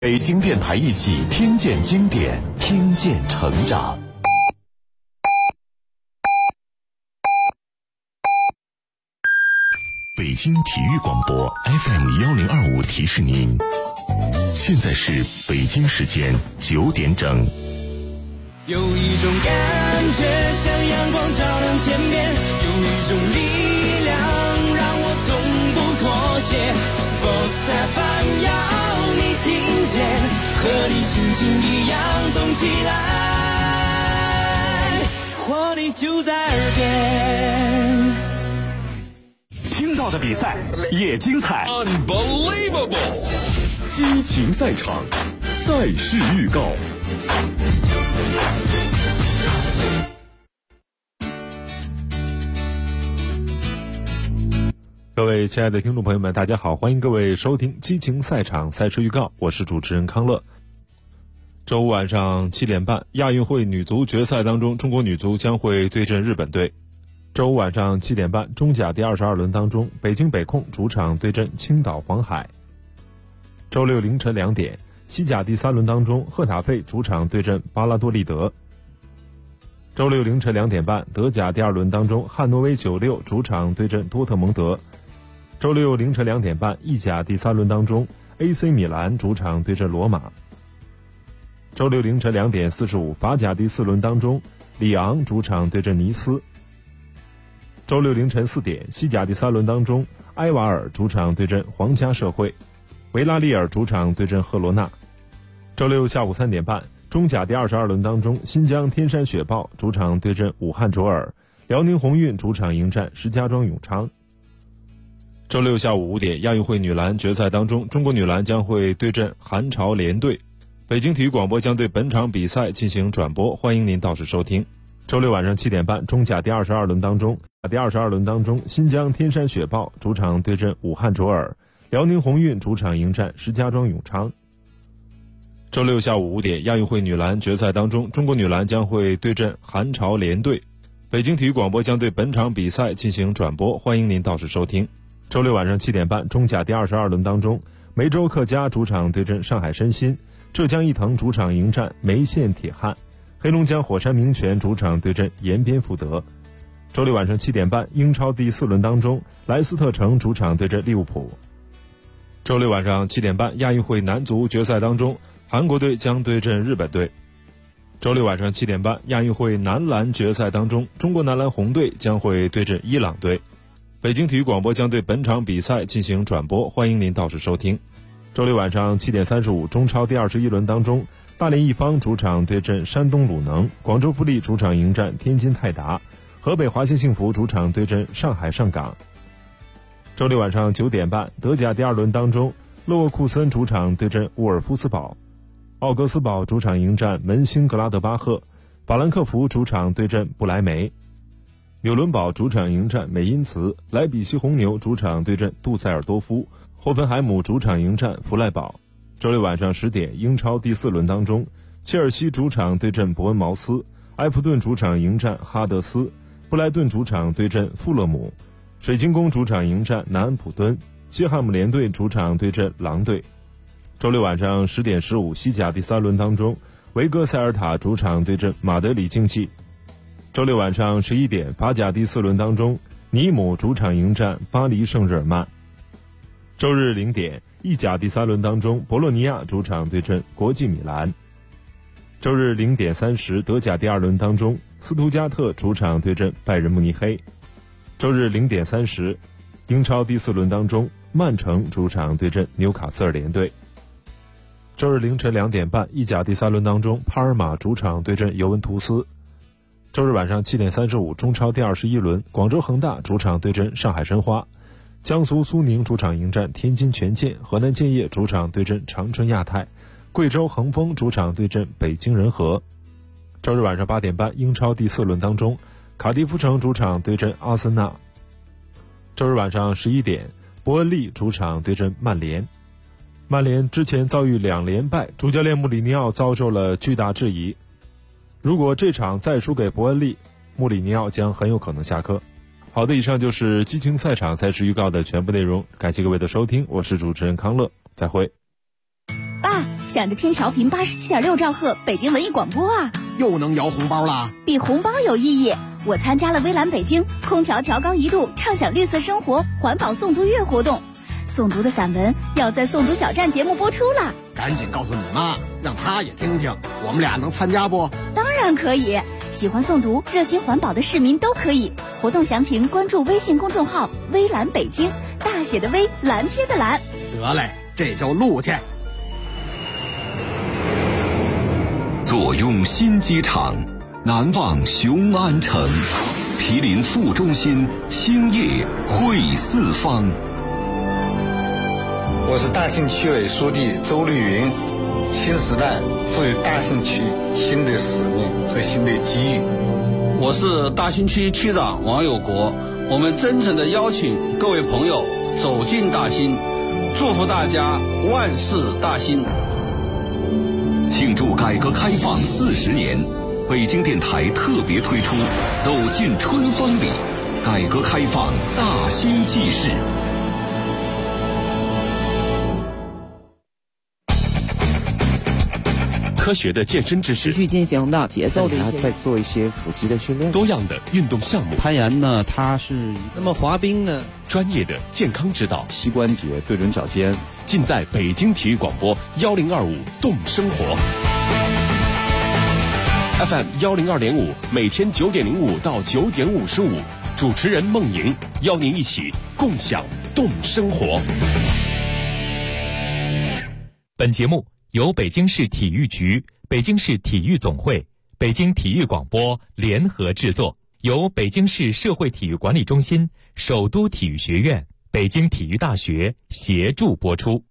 北京电台一起听见经典，听见成长。北京体育广播 FM1025 提示您，现在是北京时间9点整。 有一种感觉像阳光照亮天边，有一种力量让我从不妥协。Sports FM 要你听见，和你心情一样动起来，活力就在耳边。 听到的比赛也精彩 Unbelievable， 激情赛场，赛事预告。各位亲爱的听众朋友们，大家好，欢迎各位收听激情赛场赛事预告，我是主持人康乐。周五晚上7点半，亚运会女足决赛当中，中国女足将会对阵日本队。周五晚上7点半，中甲第22轮当中，北京北控主场对阵青岛黄海。周六凌晨2点，西甲第3轮当中，赫塔费主场对阵巴拉多利德。周六凌晨2点半，德甲第2轮当中，汉诺威96主场对阵多特蒙德。周六凌晨2点半，意甲第3轮当中 AC 米兰主场对阵罗马。周六凌晨2点45，法甲第4轮当中，里昂主场对阵尼斯。周六凌晨4点，西甲第3轮当中，埃瓦尔主场对阵皇家社会，维拉利尔主场对阵赫罗纳。周六下午3点半，中甲第22轮当中，新疆天山雪豹主场对阵武汉卓尔，辽宁宏运主场迎战石家庄永昌。周六下午5点，亚运会女篮决赛当中，中国女篮将会对阵韩朝联队。北京体育广播将对本场比赛进行转播，欢迎您到时收听。周六晚上7点半，中甲第22轮当中，新疆天山雪豹主场对阵武汉卓尔，辽宁宏运主场迎战石家庄永昌。周六下午5点，亚运会女篮决赛当中，中国女篮将会对阵韩朝联队。北京体育广播将对本场比赛进行转播，欢迎您到时收听。周六晚上7点半，中甲第22轮当中，梅州客家主场对阵上海申鑫，浙江毅腾主场迎战梅县铁汉，黑龙江火山名泉主场对阵延边富德。周六晚上7点半，英超第4轮当中，莱斯特城主场对阵利物浦。周六晚上7点半，亚运会男足决赛当中，韩国队将对阵日本队。周六晚上7点半，亚运会男篮决赛当中，中国男篮红队将会对阵伊朗队。北京体育广播将对本场比赛进行转播，欢迎您到时收听。周六晚上7点35，中超第21轮当中，大连一方主场对阵山东鲁能，广州富力主场迎战天津泰达，河北华夏幸福主场对阵上海上港。周六晚上9点半，德甲第2轮当中，勒沃库森主场对阵沃尔夫斯堡，奥格斯堡主场迎战门兴格拉德巴赫，法兰克福主场对阵不莱梅，纽伦堡主场迎战美因茨，莱比锡红牛主场对阵杜塞尔多夫，霍芬海姆主场迎战弗赖堡。周六晚上10点，英超第4轮当中，切尔西主场对阵伯恩茅斯，埃弗顿主场迎战哈德斯，布莱顿主场对阵富勒姆，水晶宫主场迎战南安普敦，西汉姆联队主场对阵狼队。周六晚上10点15，西甲第3轮当中，维戈塞尔塔主场对阵马德里竞技。周六晚上11点，法甲第4轮当中，尼姆主场迎战巴黎圣日耳曼。周日0点，意甲第3轮当中，博洛尼亚主场对阵国际米兰。周日0点30，德甲第2轮当中，斯图加特主场对阵拜仁慕尼黑。周日0点30，英超第4轮当中，曼城主场对阵纽卡斯尔联队。周日凌晨2点半，意甲第3轮当中，帕尔马主场对阵尤文图斯。周日晚上7点35，中超第21轮，广州恒大主场对阵上海申花，江苏苏宁主场迎战天津权健，河南建业主场对阵长春亚泰，贵州恒丰主场对阵北京人和。周日晚上8点半，英超第4轮当中，卡迪夫城主场对阵阿森纳。周日晚上11点，伯恩利主场对阵曼联。曼联之前遭遇2连败，主教练穆里尼奥遭受了巨大质疑。如果这场再输给伯恩利，穆里尼奥将很有可能下课。好的，以上就是激情赛场赛事预告的全部内容，感谢各位的收听，我是主持人康乐，再会。 爸， 想着听调频87.6兆赫北京文艺广播啊， 又能摇红包啦！ 比红包有意义。我参加了微蓝北京空调调高1度畅享绿色生活环保诵读月活动，诵读的散文要在诵读小站节目播出了。 赶紧告诉你妈，让她也听听，我们俩能参加不？ 当然可以，喜欢诵读、热心环保的市民都可以。活动详情关注微信公众号“微蓝北京”，大写的微，蓝天的蓝。 得嘞，这就录去。 坐拥新机场，难忘雄安城，毗邻副中心，兴业汇四方。 我是大兴区委书记周绿云。新时代赋予大兴区新的使命和新的机遇。 我是大兴区区长王有国。我们真诚地邀请各位朋友走进大兴，祝福大家万事大兴。 庆祝改革开放40年，北京电台特别推出《走进春风里》，改革开放大兴纪事。 科学的健身知识， 持续进行的节奏的一些， 再做一些腹肌的训练， 多样的运动项目。 攀岩呢，它是那么滑冰呢， 专业的健康指导， 膝关节对准脚尖， 尽在北京体育广播1025动生活 FM 102.5，每天9点05到9点55，主持人孟莹邀您一起共享动生活。 本节目由北京市体育局、北京市体育总会、北京体育广播联合制作，由北京市社会体育管理中心、首都体育学院、北京体育大学协助播出。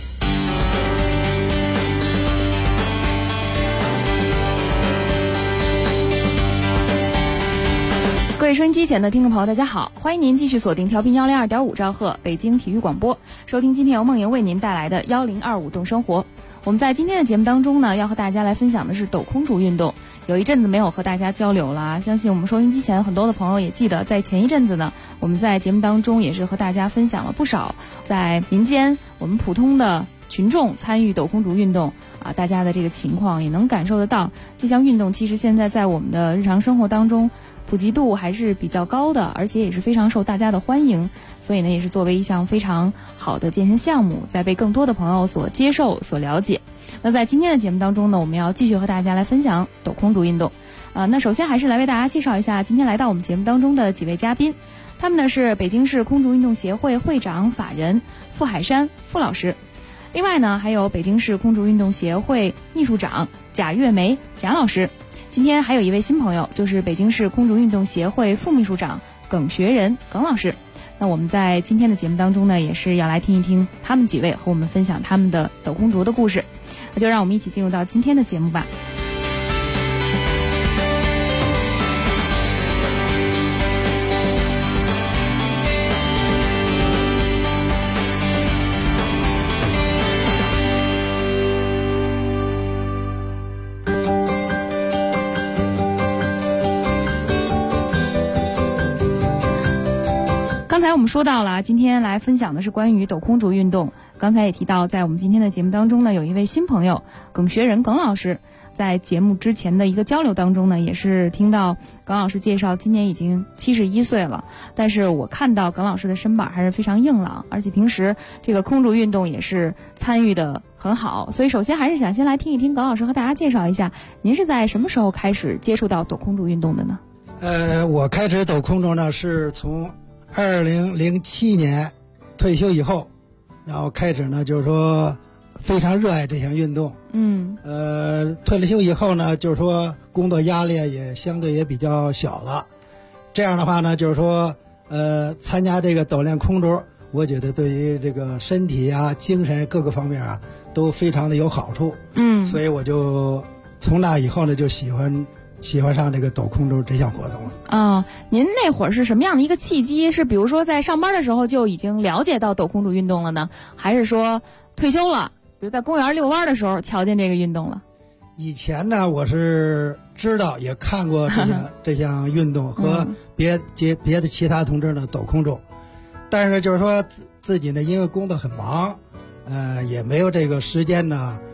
各位收音机前的听众朋友，大家好，欢迎您继续锁定调频102.5兆赫北京体育广播，收听今天由梦莹为您带来的1025动生活。我们在今天的节目当中呢，要和大家来分享的是抖空竹运动。有一阵子没有和大家交流了，相信我们收音机前很多的朋友也记得，在前一阵子呢，我们在节目当中也是和大家分享了不少在民间我们普通的群众参与抖空竹运动啊，大家的这个情况也能感受得到，这项运动其实现在在我们的日常生活当中普及度还是比较高的，而且也是非常受大家的欢迎，所以呢，也是作为一项非常好的健身项目，在被更多的朋友所接受、所了解。那在今天的节目当中呢，我们要继续和大家来分享抖空竹运动。那首先还是来为大家介绍一下今天来到我们节目当中的几位嘉宾，他们呢是北京市空竹运动协会会长法人傅海山傅老师，另外呢还有北京市空竹运动协会秘书长贾月梅贾老师。今天还有一位新朋友，就是北京市空竹运动协会副秘书长耿学仁耿老师。那我们在今天的节目当中呢，也是要来听一听他们几位和我们分享他们的抖空竹的故事。那就让我们一起进入到今天的节目吧。刚才我们说到了，今天来分享的是关于抖空竹运动。刚才也提到，在我们今天的节目当中呢，有一位新朋友耿学仁耿老师，在节目之前的一个交流当中呢，也是听到耿老师介绍，今年已经71岁了，但是我看到耿老师的身板还是非常硬朗，而且平时这个空竹运动也是参与的很好，所以首先还是想先来听一听耿老师和大家介绍一下，您是在什么时候开始接触到抖空竹运动的呢？ 我开始抖空竹呢是从2007年退休以后，然后开始呢就是说非常热爱这项运动。退了休以后呢，就是说工作压力也相对也比较小了，这样的话呢，就是说参加这个抖练空竹，我觉得对于这个身体啊、精神各个方面啊都非常的有好处。所以我就从那以后呢就喜欢上这个抖空竹这项活动了。 您那会儿是什么样的一个契机？是比如说在上班的时候就已经了解到抖空竹运动了呢，还是说退休了，比如在公园遛弯的时候瞧见这个运动了？ 以前呢，我是知道也看过这项运动和别的其他同志呢抖空竹，但是就是说自己呢因为工作很忙，也没有这个时间呢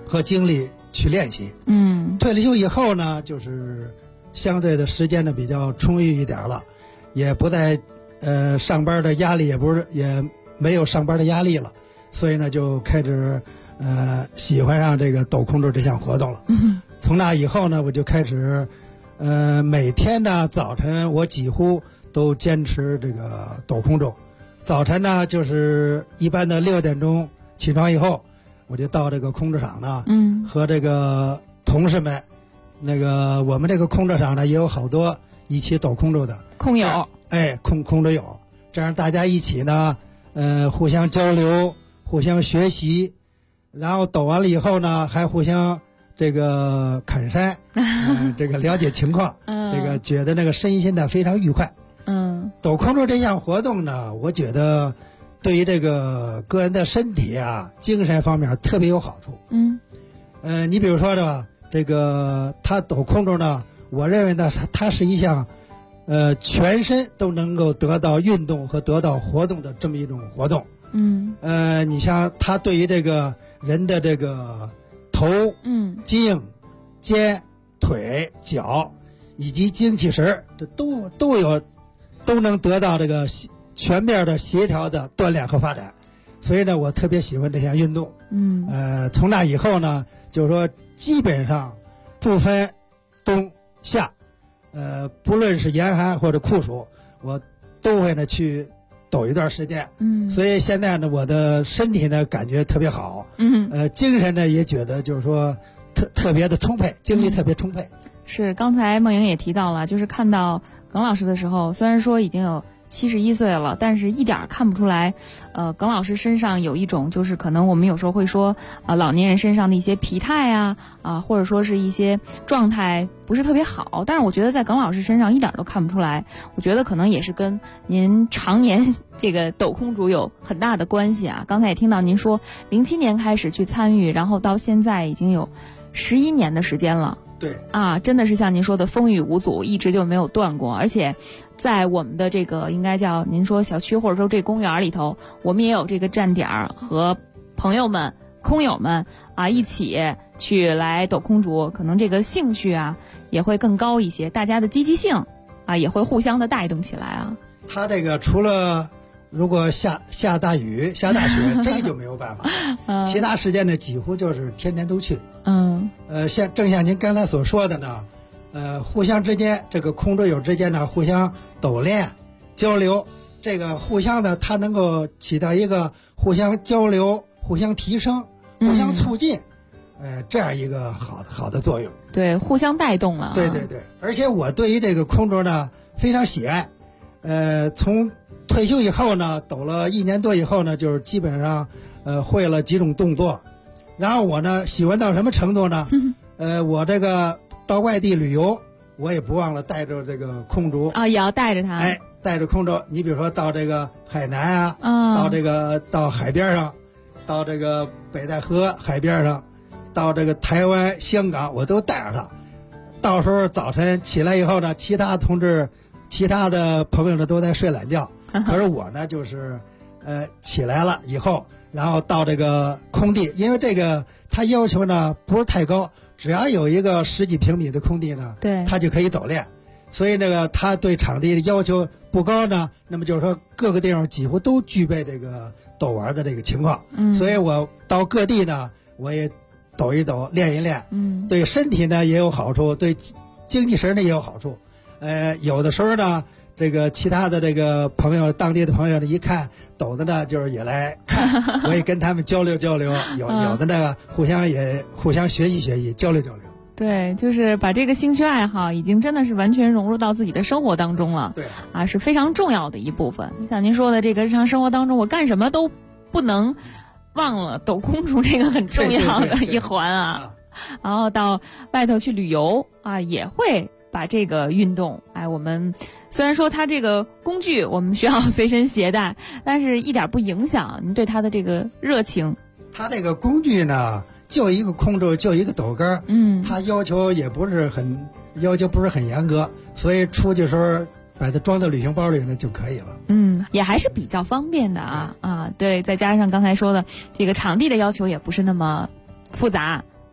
和精力去练习。退了休以后呢，就是相对的时间呢比较充裕一点了，也不再上班的压力也没有上班的压力了，所以呢就开始喜欢上这个抖空竹这项活动了。从那以后呢，我就开始每天呢早晨我几乎都坚持这个抖空竹。早晨呢就是一般的6点钟起床以后，我就到这个空竹场呢，和这个同事们，那个我们这个空竹场呢也有好多一起抖空竹的空友， 空竹友，这样大家一起呢互相交流，互相学习，然后抖完了以后呢还互相这个侃山，这个了解情况，这个觉得那个身心呢非常愉快。抖空竹这项活动呢，我觉得对于这个个人的身体啊、精神方面特别有好处。你比如说吧，这个他抖空竹呢，我认为呢，它是一项全身都能够得到运动和得到活动的这么一种活动。你像它对于这个人的这个头、颈、肩、腿、脚以及精气神，这都能得到这个全面的协调的锻炼和发展。所以呢，我特别喜欢这项运动。从那以后呢，就是说基本上不分冬夏，不论是严寒或者酷暑，我都会呢去抖一段时间。所以现在呢，我的身体呢感觉特别好。精神呢也觉得就是说特别的充沛，精力特别充沛。 是，刚才梦莹也提到了，就是看到耿老师的时候，虽然说已经有71岁了，但是一点看不出来，耿老师身上有一种就是可能我们有时候会说老年人身上的一些疲态啊，或者说是一些状态不是特别好，但是我觉得在耿老师身上一点都看不出来。我觉得可能也是跟您常年这个抖空竹有很大的关系啊。刚才也听到您说07年开始去参与，然后到现在已经有11年的时间了。 对真的是像您说的风雨无阻，一直就没有断过。而且在我们的这个应该叫您说小区或者说这公园里头，我们也有这个站点和朋友们、空友们一起去来抖空竹，可能这个兴趣也会更高一些，大家的积极性也会互相的带动起来他这个除了如果下大雨、下大雪，这个就没有办法。其他时间呢，几乎就是天天都去。正像您刚才所说的呢，互相之间这个空竹友之间呢，互相抖练、交流，这个互相的它能够起到一个互相交流、互相提升、互相促进，这样一个好的作用。 对，互相带动了。 对，而且我对于这个空竹呢非常喜爱。从退休以后呢，抖了1年多以后呢，就是基本上会了几种动作。然后我呢喜欢到什么程度呢？我这个到外地旅游，我也不忘了带着这个空竹也要带着它。 带着空竹，你比如说到这个海南到海边上，到这个北戴河海边上，到这个台湾、香港，我都带着它。到时候早晨起来以后呢，其他的朋友呢都在睡懒觉，可是我呢就是起来了以后，然后到这个空地，因为这个他要求呢不是太高，只要有一个10几平米的空地呢， 对， 他就可以抖练。所以他对场地的要求不高呢，那么就是说各个地方几乎都具备这个抖玩的这个情况。所以我到各地呢，我也抖一抖，练一练。对身体呢也有好处，对精气神呢也有好处。有的时候呢，这个其他的这个朋友，当地的朋友呢，一看抖的呢，就是也来看，我也跟他们交流交流，有的那个互相学习学习，交流交流。 对，就是把这个兴趣爱好已经真的是完全融入到自己的生活当中了。 对是非常重要的一部分。像您说的这个日常生活当中，我干什么都不能忘了抖空竹这个很重要的一环然后到外头去旅游也会把这个运动我们虽然说它这个工具我们需要随身携带，但是一点不影响您对它的这个热情。 它这个工具呢，就一个空竹，就一个抖杆，它要求不是很严格，所以出去的时候把它装到旅行包里呢就可以了。 也还是比较方便的对，再加上刚才说的这个场地的要求也不是那么复杂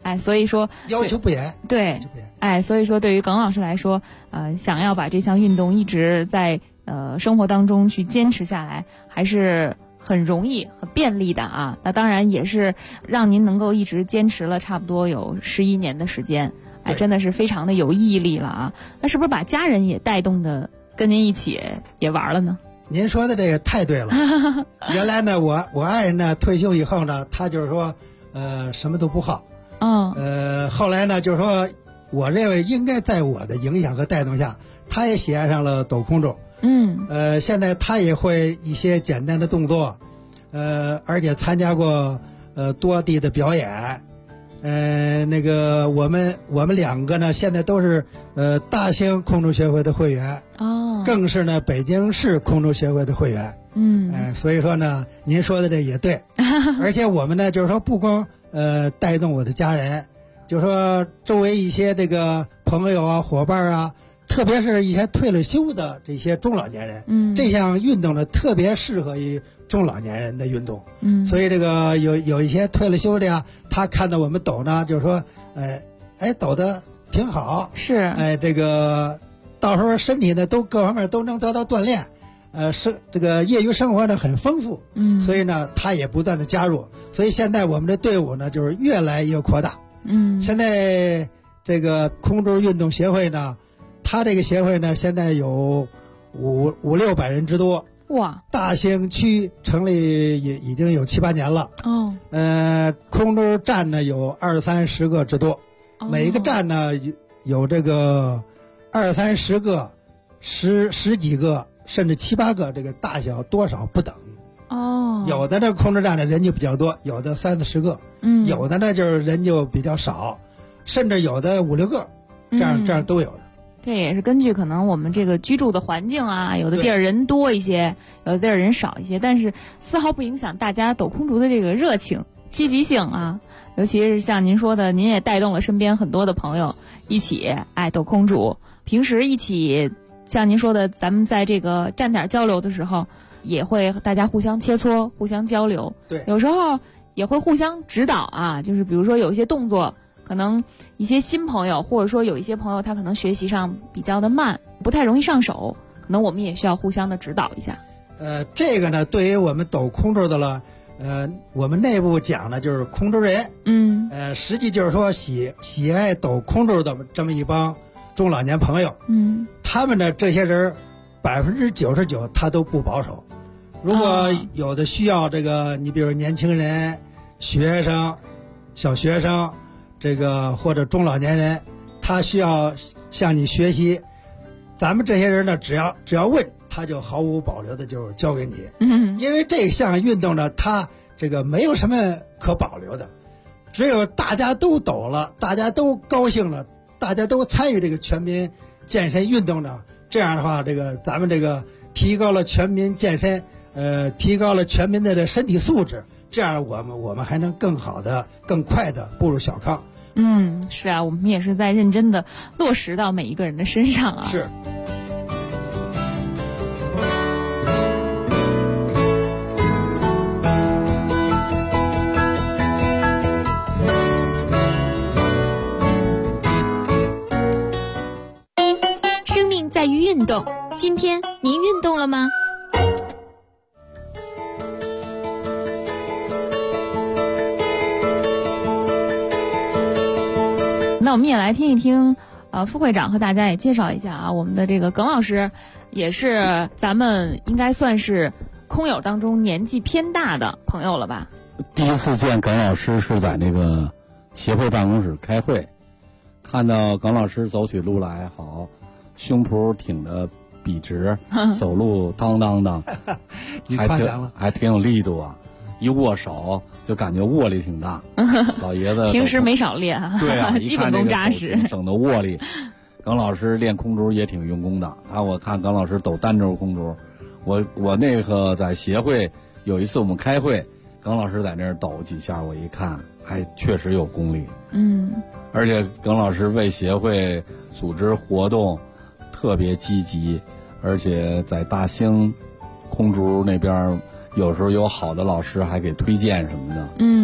所以说要求不严， 对，所以说对于耿老师来说，想要把这项运动一直在生活当中去坚持下来，还是很容易、很便利的啊。那当然也是让您能够一直坚持了差不多有11年的时间，真的是非常的有毅力了啊。那是不是把家人也带动的跟您一起也玩了呢？ 您说的这个太对了。原来呢，我爱人呢退休以后呢，他就是说什么都不好。后来呢，就是说我认为应该在我的影响和带动下，他也喜爱上了抖空中。现在他也会一些简单的动作，而且参加过多地的表演。那个我们两个呢，现在都是大兴空中协会的会员，更是呢北京市空中协会的会员。所以说呢，您说的这也对。而且我们呢，就是说不光带动我的家人，就是说周围一些这个朋友啊、伙伴啊，特别是一些退了休的这些中老年人，这项运动呢特别适合于中老年人的运动。所以这个有一些退了休的呀，他看到我们抖呢，就是说，抖得挺好， 是， 这个到时候身体呢都各方面都能得到锻炼，这个业余生活呢很丰富，所以呢他也不断的加入，所以现在我们的队伍呢就是越来越扩大。现在这个空中运动协会呢，他这个协会呢现在有500-600人之多。 哇！ 大兴区成立也已经有7、8年了。空中站呢有20-30个之多，每一个站呢有这个20-30个、十几个，甚至7、8个，这个大小多少不等。有的这空中站的人就比较多，有的30-40个，有的呢就是人就比较少，甚至有的5-6个，这样都有的。 这也是根据可能我们这个居住的环境啊，有的地儿人多一些，有的地儿人少一些，但是丝毫不影响大家抖空竹的这个热情、积极性啊。尤其是像您说的，您也带动了身边很多的朋友一起抖空竹。平时一起像您说的，咱们在这个站点交流的时候，也会大家互相切磋、互相交流。 对， 有时候也会互相指导啊，就是比如说有一些动作。可能一些新朋友，或者说有一些朋友，他可能学习上比较的慢，不太容易上手，可能我们也需要互相的指导一下。 这个呢，对于我们抖空中的了，我们内部讲的就是空中人，实际就是说喜爱抖空中的这么一帮中老年朋友，他们的这些人99%他都不保守。如果有的需要这个，你比如年轻人、学生、小学生。这个或者中老年人，他需要向你学习，咱们这些人呢，只要问，他就毫无保留的就交给你。因为这项运动呢，它这个没有什么可保留的，只有大家都抖了，大家都高兴了，大家都参与这个全民健身运动呢，这样的话，这个咱们这个提高了全民健身，提高了全民的这身体素质。这样我们还能更好的、更快的步入小康。 是啊，我们也是在认真的落实到每一个人的身上啊。 是。 生命在于运动，今天您运动了吗？ 那我们也来听一听，副会长和大家也介绍一下啊，我们的这个耿老师，也是咱们应该算是空友当中年纪偏大的朋友了吧？ 第一次见耿老师是在那个协会办公室开会，看到耿老师走起路来好，胸脯挺得笔直，走路当当当，还挺有力度啊。一握手就感觉握力挺大，老爷子平时没少练啊， 对啊， 基本功扎实， 省得握力。耿老师练空竹也挺用功的啊，我看耿老师抖单轴空竹，我那个在协会有一次我们开会，耿老师在那儿抖几下，我一看还确实有功力，而且耿老师为协会组织活动特别积极，而且在大兴空竹那边。有时候有好的老师还给推荐什么的，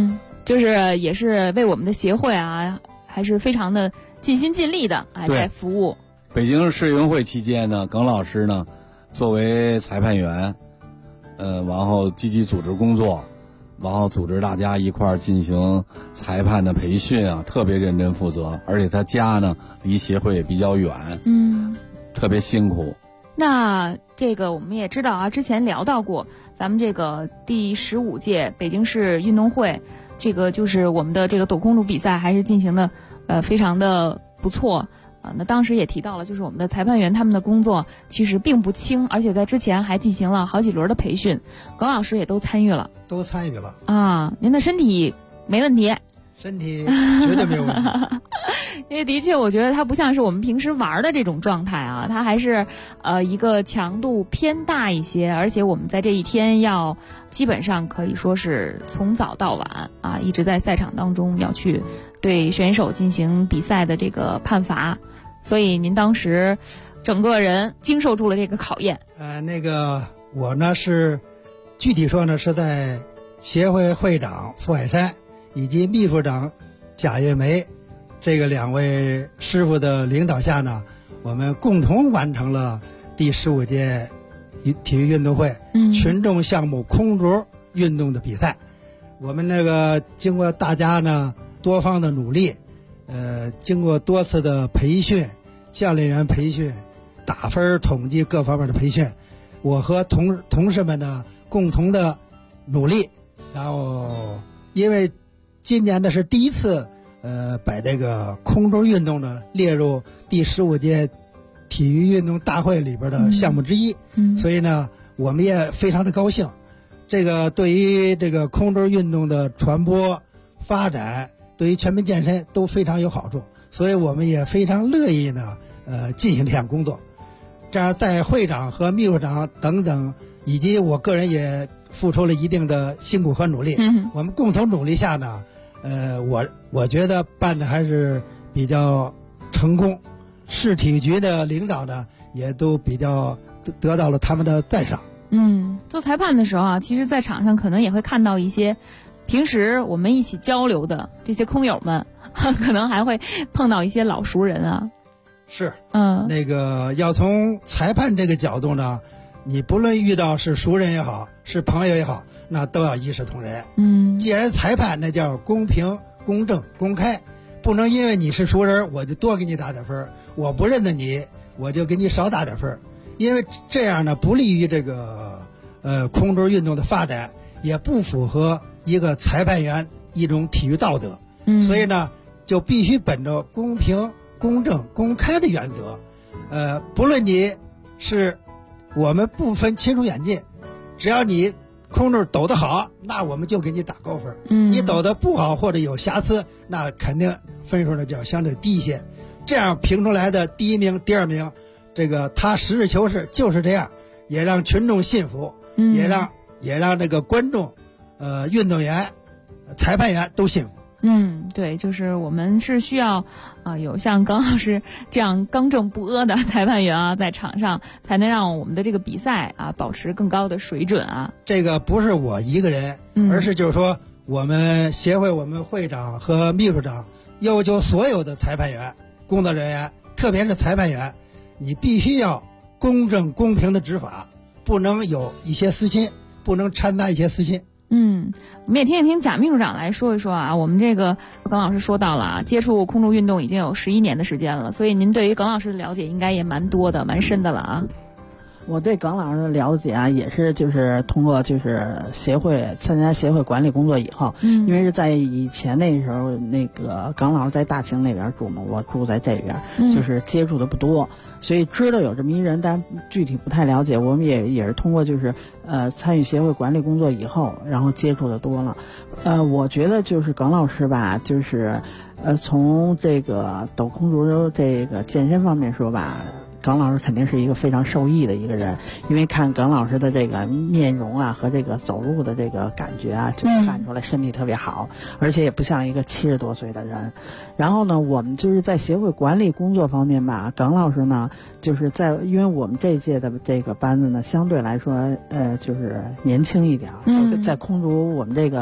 就是也是为我们的协会啊，还是非常的尽心尽力的在服务。 北京市运会期间呢，耿老师呢作为裁判员，然后积极组织工作，然后组织大家一块儿进行裁判的培训啊，特别认真负责，而且他家呢离协会也比较远，特别辛苦。 那这个我们也知道啊，之前聊到过，咱们这个第15届北京市运动会，这个就是我们的这个抖空竹比赛还是进行的非常的不错。那当时也提到了，就是我们的裁判员他们的工作其实并不轻，而且在之前还进行了好几轮的培训，耿老师也都参与了啊。您的身体没问题？ 身体绝对没有问题。 因为的确我觉得它不像是我们平时玩的这种状态啊，它还是一个强度偏大一些，而且我们在这一天要基本上可以说是从早到晚啊，一直在赛场当中要去对选手进行比赛的这个判罚，所以您当时整个人经受住了这个考验。 我呢是具体说呢是在协会会长傅海山以及秘书长贾月梅这个2位师傅的领导下呢，我们共同完成了第15届体育运动会群众项目空竹运动的比赛。我们经过大家呢多方的努力，经过多次的培训，教练员培训，打分统计各方面的培训，我和同事们呢共同的努力，然后因为今年呢是第一次把这个空中运动呢列入第15届体育运动大会里边的项目之一，所以呢我们也非常的高兴。这个对于这个空中运动的传播发展，对于全民健身都非常有好处，所以我们也非常乐意呢进行这项工作。这样在会长和秘书长等等以及我个人也付出了一定的辛苦和努力，我们共同努力下呢我觉得办的还是比较成功，市体育局的领导呢也都比较得到了他们的赞赏。 做裁判的时候啊，其实在场上可能也会看到一些平时我们一起交流的这些空友们，可能还会碰到一些老熟人啊。 是，要从裁判这个角度呢，你不论遇到是熟人也好，是朋友也好，那都要一视同仁。既然裁判那叫公平、公正、公开，不能因为你是熟人我就多给你打点分，我不认得你我就给你少打点分，因为这样呢不利于这个空中运动的发展，也不符合一个裁判员一种体育道德。所以呢就必须本着公平、公正、公开的原则，不论你是我们不分亲疏远近，只要你空中抖得好，那我们就给你打高分。你抖得不好或者有瑕疵，那肯定分数呢就要相对低一些。这样评出来的第1名、第2名，这个他实事求是就是这样，也让群众信服，也让这个观众、运动员、裁判员都信服。 对，就是我们是需要有像耿老师这样刚正不阿的裁判员啊，在场上才能让我们的这个比赛啊保持更高的水准啊。 这个不是我一个人，而是就是说我们协会我们会长和秘书长要求所有的裁判员、工作人员，特别是裁判员，你必须要公正公平的执法，不能有一些私心，不能掺杂一些私心。 我们也听一听贾秘书长来说一说啊。我们这个耿老师说到了接触空中运动已经有11年的时间了，所以您对于耿老师的了解应该也蛮多的、蛮深的了啊。 我对耿老师的了解啊，也是就是通过就是参加协会管理工作以后，因为是在以前那时候那个耿老师在大兴那边住嘛，我住在这边，就是接触的不多，所以知道有这么一人，但具体不太了解。我们也是通过就是参与协会管理工作以后，然后接触的多了。我觉得就是耿老师吧，就是从这个抖空竹这个健身方面说吧，耿老师肯定是一个非常受益的一个人，因为看耿老师的这个面容啊和这个走路的这个感觉啊，就看出来身体特别好，而且也不像一个70多岁的人。然后呢，我们就是在协会管理工作方面吧，耿老师呢就是因为我们这一届的这个班子呢相对来说就是年轻一点，在空竹我们这个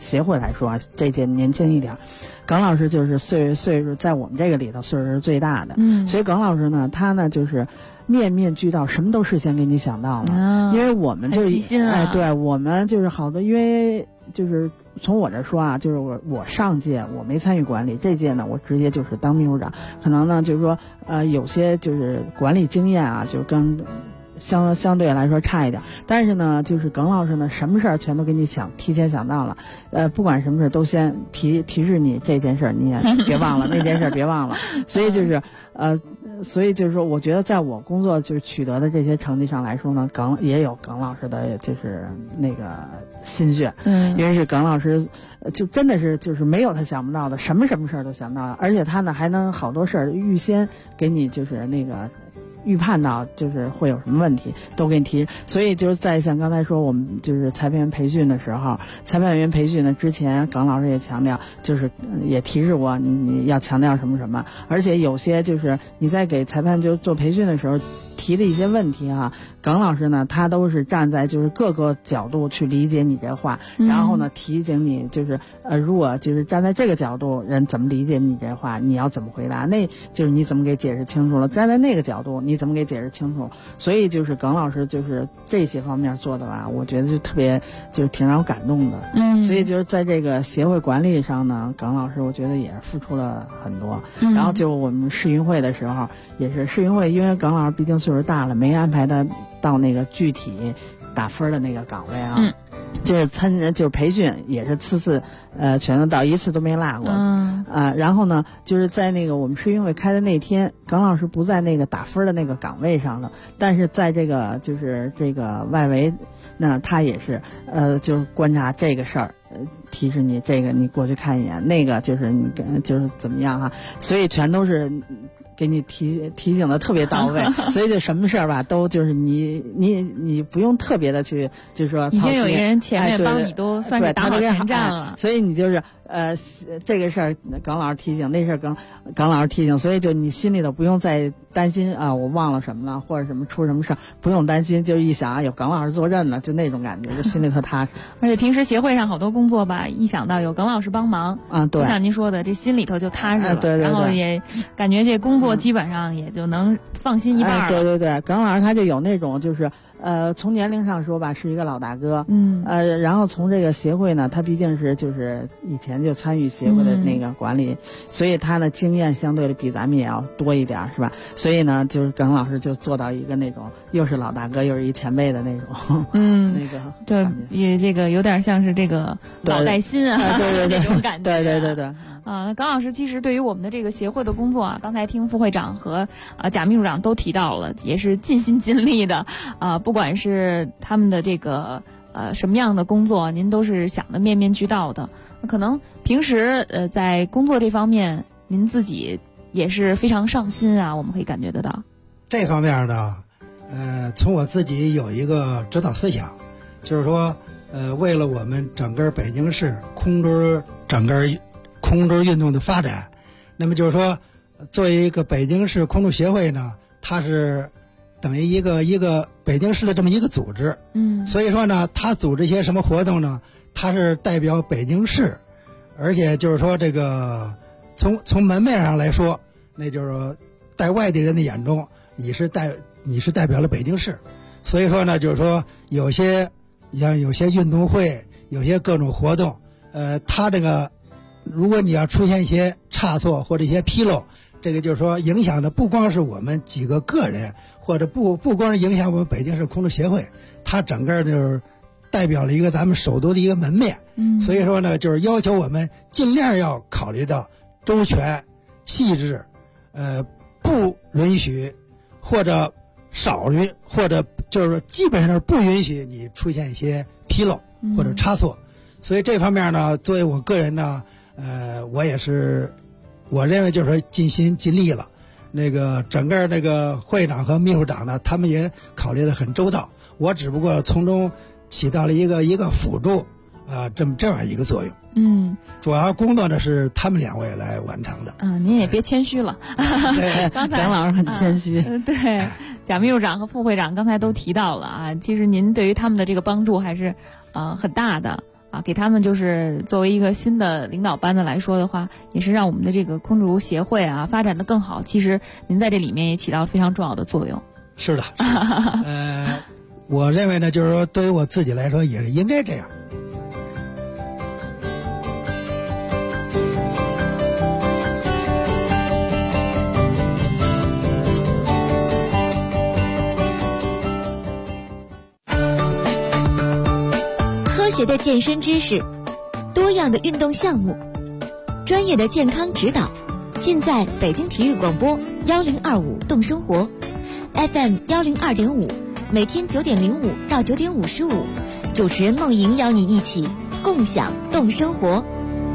协会来说啊，这届年轻一点，耿老师就是岁数在我们这个里头岁数是最大的，所以耿老师呢，他呢就是面面俱到，什么都事先给你想到了，因为我们就对我们就是好多，因为就是从我这说啊，就是我上届我没参与管理，这届呢我直接就是当秘书长，可能呢就是说有些就是管理经验啊，就跟相对来说差一点，但是呢，就是耿老师呢，什么事儿全都给你提前想到了，不管什么事都先提示你这件事你也别忘了，那件事别忘了，所以就是说，我觉得在我工作就是取得的这些成绩上来说呢，也有耿老师的就是那个心血，因为是耿老师，就真的是就是没有他想不到的，什么事儿都想到，而且他呢还能好多事儿预先给你就是那个。预判到就是会有什么问题都给你提，所以就是在像刚才说我们就是裁判员培训的时候，裁判员培训呢之前耿老师也强调，就是也提示我你要强调什么什么，而且有些就是你在给裁判就做培训的时候提的一些问题哈，耿老师呢他都是站在就是各个角度去理解你这话，然后呢提醒你就是如果就是站在这个角度人怎么理解你这话，你要怎么回答，那就是你怎么给解释清楚了，站在那个角度你怎么给解释清楚，所以就是耿老师就是这些方面做的吧，我觉得就特别就是挺让我感动的，所以就是在这个协会管理上呢，耿老师我觉得也是付出了很多，然后就我们世运会的时候也是世运会，因为耿老师毕竟岁数大了，没安排他到那个具体打分的那个岗位啊，就是培训也是次全都到，一次都没落过，然后呢就是在那个我们世运会开的那天，耿老师不在那个打分的那个岗位上了，但是在这个就是这个外围，那他也是就是观察这个事儿。提示你这个你过去看一眼，那个就是你就是怎么样哈，所以全都是给你提醒的特别到位，所以就什么事儿吧都就是你不用特别的去就是说已经有一个人前面帮你都算是打好前站了， 所以你就是这个事儿耿老师提醒，那事儿耿老师提醒，所以就你心里头不用再担心啊我忘了什么了或者什么出什么事儿，不用担心，就一想啊有耿老师坐镇呢，就那种感觉，就心里特踏实。 而且平时协会上好多工作吧，一想到有耿老师帮忙啊，对，就像您说的，这心里头就踏实了，对，然后也感觉这工作基本上也就能放心一半了。 对，耿老师他就有那种就是从年龄上说吧是一个老大哥，然后从这个协会呢，他毕竟是就是以前就参与协会的那个管理，所以他的经验相对的比咱们也要多一点，是吧？所以呢，就是耿老师就做到一个那种又是老大哥又是一前辈的那种，那个对，也这个有点像是这个老带新啊， 对这种感觉， 对啊，耿老师其实对于我们的这个协会的工作啊，刚才听副会长和贾秘书长都提到了，也是尽心尽力的不管是他们的这个什么样的工作，您都是想的面面俱到的。可能平时在工作这方面，您自己也是非常上心啊，我们可以感觉得到。 这方面呢，从我自己有一个指导思想，就是说，为了我们整个北京市整个空中运动的发展，那么就是说，作为一个北京市空中协会呢，它是等于一个北京市的这么一个组织，所以说呢，它组织一些什么活动呢？它是代表北京市，而且就是说这个从门面上来说，那就是说在外地人的眼中，你是代表了北京市，所以说呢，就是说有些运动会，有些各种活动，它这个如果你要出现一些差错或者一些纰漏，这个就是说影响的不光是我们几个个人，或者不光是影响我们北京市空中协会，它整个就是代表了一个咱们首都的一个门面，所以说呢，就是要求我们尽量要考虑到周全、细致，不允许或者少于或者就是基本上不允许你出现一些纰漏或者差错，所以这方面呢，作为我个人呢，我认为就是说尽心尽力了。那个整个那个会长和秘书长呢，他们也考虑得很周到，我只不过从中起到了一个辅助这样一个作用。主要工作呢是他们两位来完成的。 您也别谦虚了。刚才耿老师很谦虚。 对，贾秘书长和副会长刚才都提到了啊，其实您对于他们的这个帮助还是很大的。 给他们就是作为一个新的领导班子来说的话，也是让我们的这个空竹协会发展得更好。其实您在这里面也起到了非常重要的作用。 是的，我认为呢，就是说对于我自己来说也是应该这样。 科学的健身知识，多样的运动项目，专业的健康指导，尽在北京体育广播1025动生活 FM 102.5，每天9点05到9点55，主持人梦莹邀你一起共享动生活。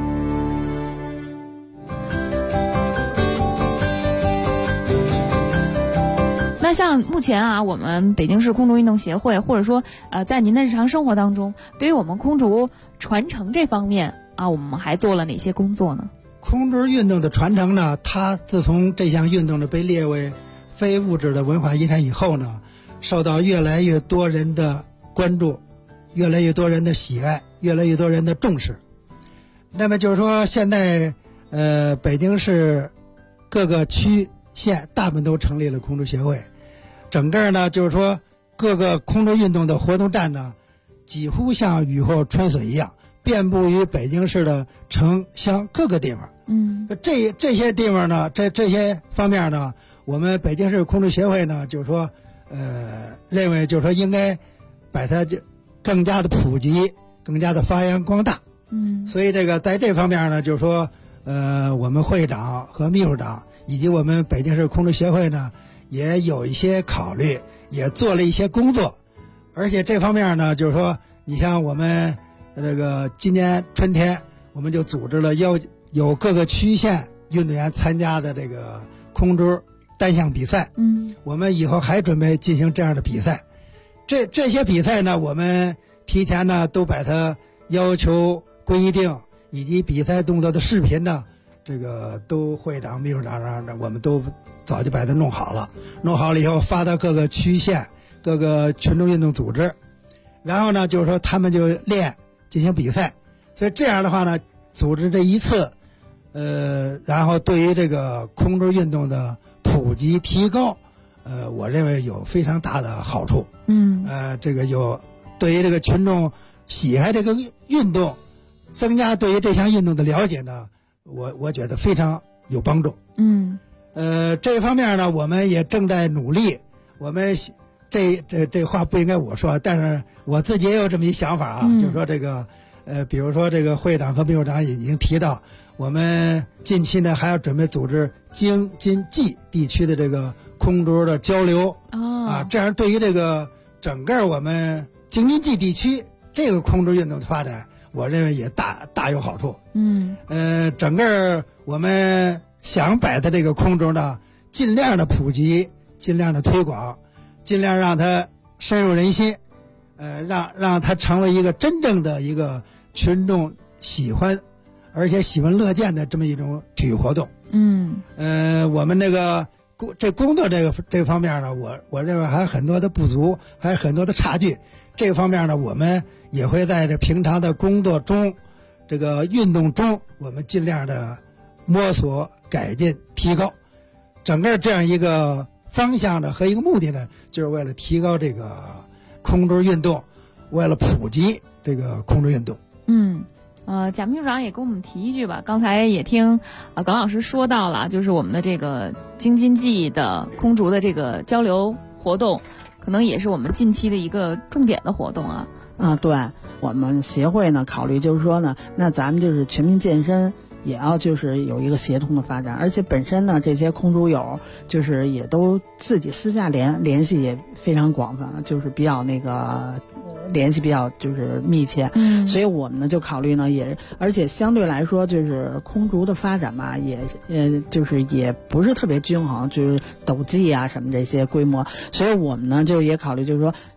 那像目前我们北京市空竹运动协会，或者说在您的日常生活当中，对于我们空竹传承这方面我们还做了哪些工作呢？ 空竹运动的传承呢，它自从这项运动呢被列为非物质的文化遗产以后呢，受到越来越多人的关注，越来越多人的喜爱，越来越多人的重视。那么就是说，现在北京市各个区县大部分都成立了空竹协会，整个呢就是说各个空竹运动的活动站呢，几乎像雨后春笋一样，遍布于北京市的城乡各个地方。这些地方呢，这些方面呢，我们北京市空竹协会呢，就是说认为就是说应该把它更加的普及，更加的发扬光大。所以在这方面呢，就是说我们会长和秘书长以及我们北京市空竹协会呢，也有一些考虑，也做了一些工作。而且这方面呢，就是说你像我们今年春天，我们就组织了有各个区县运动员参加的这个空竹单项比赛。我们以后还准备进行这样的比赛。这些比赛呢，我们提前呢都把它要求规定，以及比赛动作的视频呢，都会长秘书长让我们都早就把它弄好了。弄好了以后发到各个区县各个群众运动组织，然后呢就是说他们就练进行比赛。所以这样的话呢，组织这一次然后对于这个空竹运动的普及提高我认为有非常大的好处。有对于这个群众喜爱这个运动，增加对于这项运动的了解呢，我觉得非常有帮助。这方面呢，我们也正在努力。我们这话不应该我说，但是我自己也有这么一想法就是说比如说会长和秘书长已经提到，我们近期呢还要准备组织京津冀地区的这个空竹的交流这样对于整个我们京津冀地区这个空竹运动的发展，我认为也大有好处。整个我们想把它这个空竹呢，尽量的普及，尽量的推广，尽量让它深入人心，让它成为一个真正的一个群众喜欢而且喜闻乐见的这么一种体育活动。我们这工作这方面呢，我认为还有很多的不足，还有很多的差距。这方面呢，我们也会在这平常的工作中，运动中，我们尽量的摸索改进提高。整个这样一个方向呢和一个目的呢，就是为了提高这个空竹运动，为了普及这个空竹运动。 贾秘书长也给我们提一句吧。刚才也听耿老师说到了，就是我们的这个京津冀的空竹的这个交流活动，可能也是我们近期的一个重点的活动对，我们协会呢考虑就是说呢，那咱们就是全民健身也要就是有一个协同的发展，而且本身呢这些空竹友就是也都自己私下联系也非常广泛，就是比较联系比较就是密切。所以我们呢就考虑呢而且相对来说就是空竹的发展嘛，就是也不是特别均衡，就是斗技什么这些规模，所以我们呢就也考虑就是说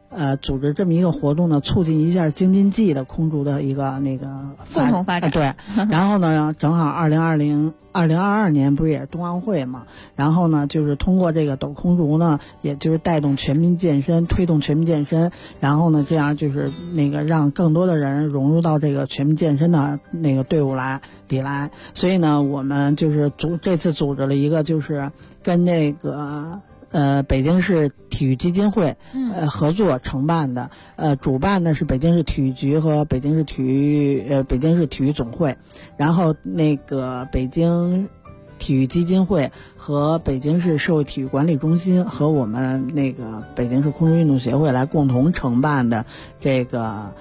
组织这么一个活动呢，促进一下京津冀的空竹的一个那个共同发展。 对，然后呢，正好2022年不是也是冬奥会嘛，然后呢，就是通过这个抖空竹呢，也就是带动全民健身，推动全民健身，然后呢，这样就是那个让更多的人融入到这个全民健身的那个队伍里来。所以呢，我们就是这次组织了一个，就是跟那个北京市体育基金会合作承办的，主办的是北京市体育局和北京市体育总会，然后那个北京体育基金会和北京市社会体育管理中心和我们那个北京市空中运动协会来共同承办的这个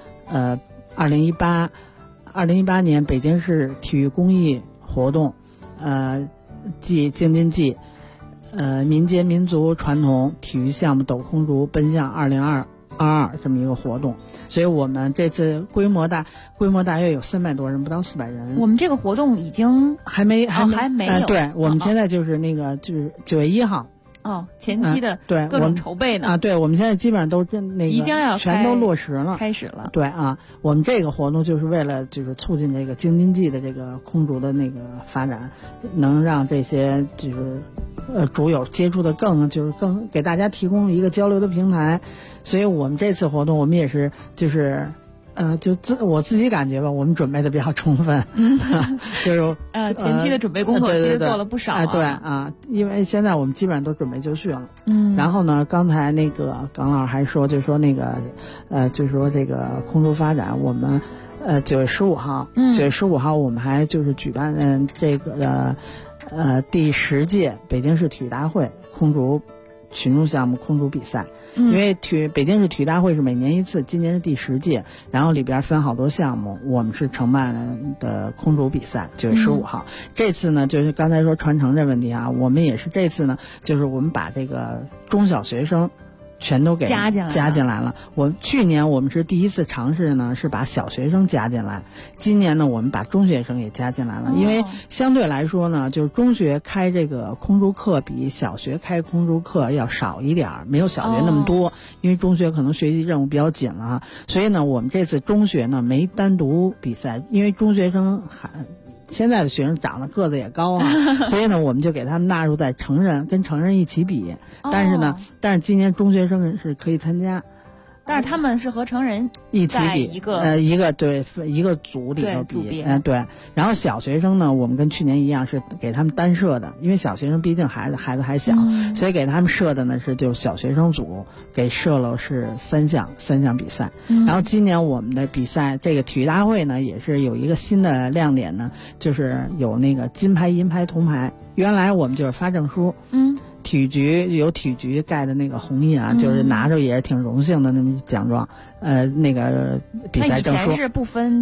2018年北京市体育公益活动，即京津冀民间民族传统体育项目抖空竹奔向2022这么一个活动。所以我们这次规模大约有300多人，不到400人。 我们这个活动已经还没有， 对， 我们现在就是那个就是9月1号。 前期的各种筹备呢对，我们现在基本上都那个即将要全都落实了， 开始了。 对啊，我们这个活动就是为了就是促进这个京津冀的这个空竹的那个发展，能让这些就是竹友接触的更给大家提供一个交流的平台。所以我们这次活动我们也是就是我自己感觉吧，我们准备的比较充分，就是前期的准备工作其实做了不少对啊，因为现在我们基本上都准备就绪了。然后呢，刚才那个耿老师还说，就说那个就是说这个空竹发展，我们9月15号我们还就是举办这个第10届北京市体育大会空竹群众项目空竹比赛。因为北京市体育大会是每年一次，今年是第10届，然后里边分好多项目，我们是承办的空竹比赛，9月15号。这次呢，就是刚才说传承这问题啊，我们也是这次呢，就是我们把这个中小学生全都给加进来了。去年我们是第一次尝试呢，是把小学生加进来。今年呢，我们把中学生也加进来了。因为相对来说呢，就是中学开这个空竹课比小学开空竹课要少一点，没有小学那么多。因为中学可能学习任务比较紧了，所以呢，我们这次中学呢没单独比赛，因为中学生现在的学生长得个子也高啊，所以呢，我们就给他们纳入在跟成人一起比。但是今年中学生是可以参加， 但是他们是和成人一起比，一个组里头比，对。然后小学生呢，我们跟去年一样是给他们单设的，因为小学生毕竟孩子还小，所以给他们设的呢是就小学生组给设了是3项比赛。然后今年我们的比赛这个体育大会呢，也是有一个新的亮点呢，就是有那个金牌、银牌、铜牌。原来我们就是发证书，体育局盖的那个红印啊，就是拿着也是挺荣幸的那么奖状，那个比赛证书。 那以前是不分